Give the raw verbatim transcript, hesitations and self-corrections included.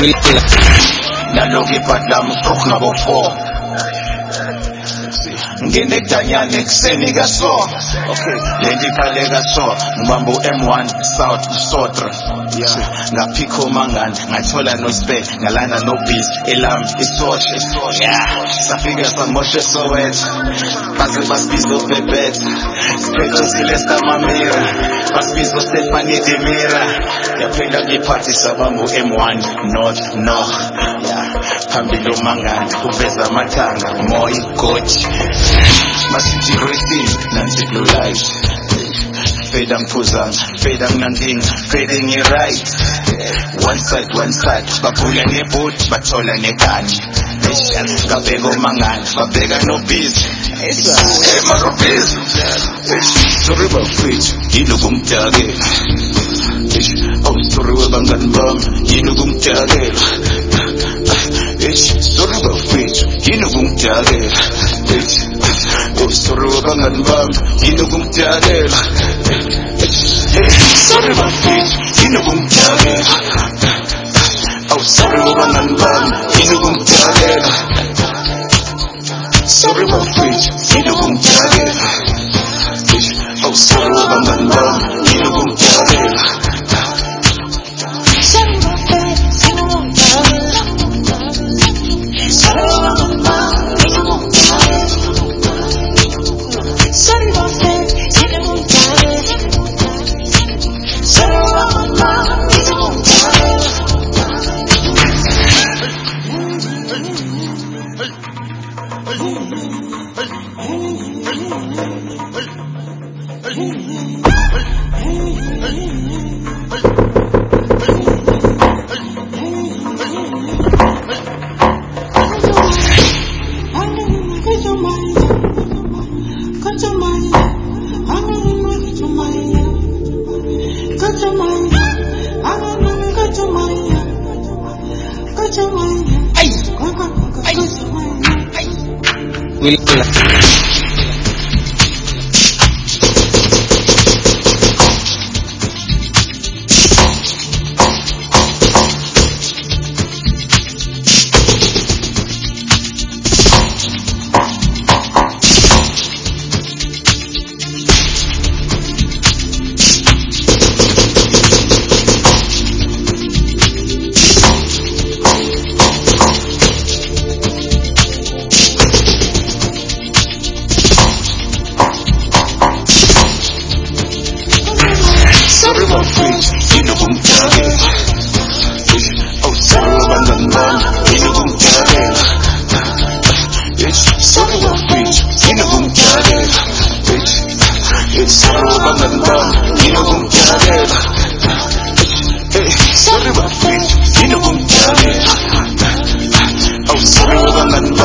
Naloki padam fruk na bo four. Ngene tanyane kuseni kaso. Okay, lendi kale kaso. Ngibambo M one South Sotra. Yeah, ngaphikho mangani, ngathola no spec, ngalana no beat, elam isoshe. Yeah, safika samoshe Soweto. Baze basibizo bebet. Specho Silesta Mamira. Basibizo Stephanie Demira. Yapenda ngiphathi sabambo M one North North. Yeah, phambili mangani, uveza amathanga, moyi coach. Masithi racing, nansi blue light. Fade and Puzan, fade and Nanding, fading it right. One side, one side, Bapuya ne boat, Batola ne can. Gabego Mangan, Babega no beat. Hey, Maro Biz. Sorry about Fitch, Hinugum Tage. Oh, sorry about Bangan Bum, Hinugum Tage. Sorry about Fitch, Hinugum Tage. Oh, sorry about Bangan Bum, Hinugum Tage. Sorry about Fitch, Hinugum Tage. Oh, sorry about Bangan Bum, Hinugum Tage. Sorry about Fitch, Hinugum Tage. Oh, sorry about Bangan Bum, Hinugum Tage. Sorry about Fitch, Hinugum Tage. Sorry about Bangan Bum, Hinugum Tage. Sorry about Fitch, Hinugum Tage. Sorry about Bangan Bum, Hinugum Tage. Sorry about Fitch, Hinugum Tage. Oh, sorry about Bangan Bum, Hinugum Tage. Sorry about Fitch, Hinugum Tage. Sorry about Bangan Bum, Hinugum Tage. Sorry about Fitch, Hinugum Tage. Oh, sorry about Bangan Bum.